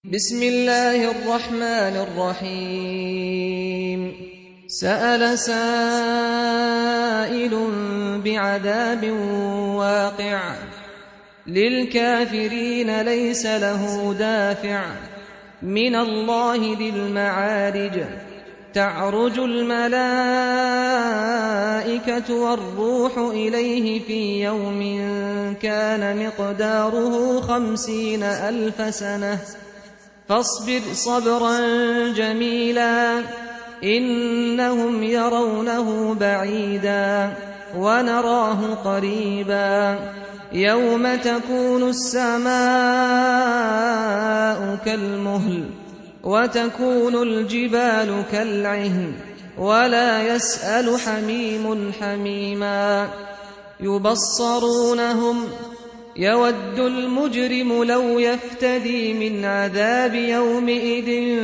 بسم الله الرحمن الرحيم سأل سائل بعذاب واقع للكافرين ليس له دافع من الله ذي المعارج تعرج الملائكة والروح إليه في يوم كان مقداره 50,000 سنة فاصبر صبرا جميلا إنهم يرونه بعيدا ونراه قريبا يوم تكون السماء كالمهل وتكون الجبال كالعهن ولا يسأل حميم حميما يبصرونهم يود المجرم لو يفتدي من عذاب يومئذ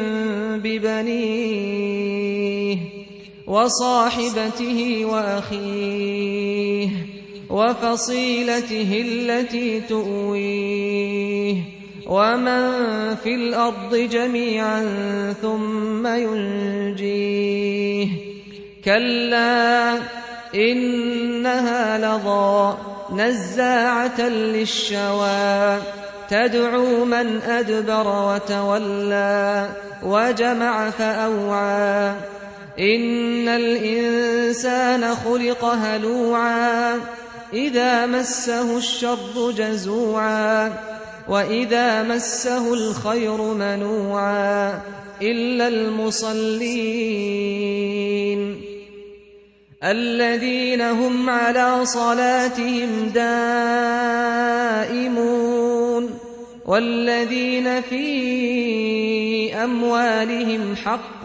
ببنيه وصاحبته وأخيه وفصيلته التي تؤويه ومن في الأرض جميعا ثم ينجيه كلا إنها لظى نزاعة للشوى تدعو من أدبر وتولى وجمع فأوعى إن الإنسان خلق هلوعا إذا مسه الشر جزوعا وإذا مسه الخير منوعا إلا المصلين الذين هم على صلاتهم دائمون والذين في أموالهم حق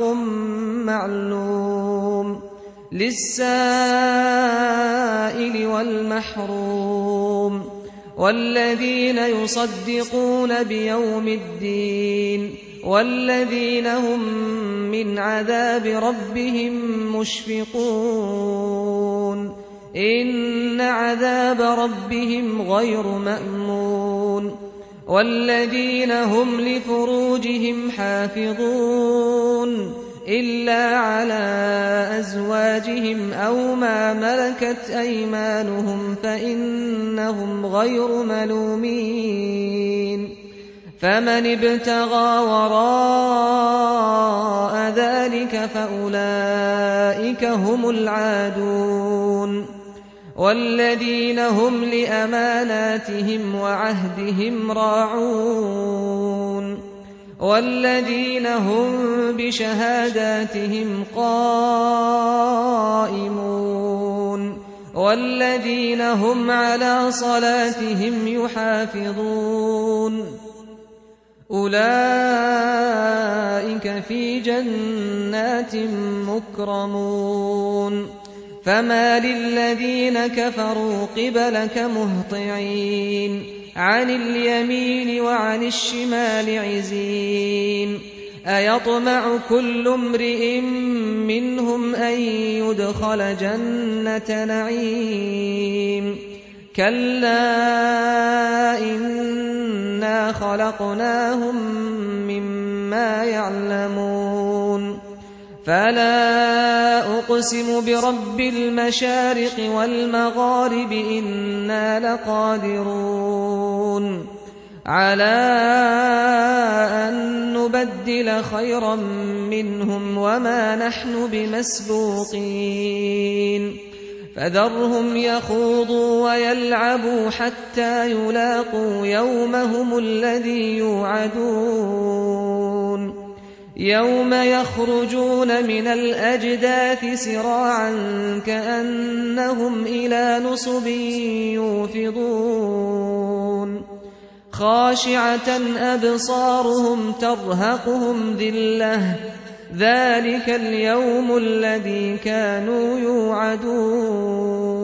معلوم للسائل والمحروم والذين يصدقون بيوم الدين والذين هم من عذاب ربهم مشفقون إن عذاب ربهم غير مأمون والذين هم لفروجهم حافظون إلا على أزواجهم أو ما ملكت أيمانهم فإنهم غير ملومين فمن ابتغى وراء ذلك فأولئك هم العادون والذين هم لأماناتهم وعهدهم راعون والذين هم بشهاداتهم قائمون والذين هم على صلاتهم يحافظون أولئك في جنات مكرمون فما للذين كفروا قبلك مهطعين عن اليمين وعن الشمال عزين أيطمع كل امرئ منهم أن يدخل جنة نعيم كلا إنا خلقناهم مما يعلمون فلا أقسم برب المشارق والمغارب إنا لقادرون على أن نبدل خيرا منهم وما نحن بمسبوقين فذرهم يخوضوا ويلعبوا حتى يلاقوا يومهم الذي يوعدون يوم يخرجون من الأجداث سراعا كأنهم إلى نصب يوفضون خاشعة أبصارهم ترهقهم ذلة ذلك اليوم الذي كانوا يوعدون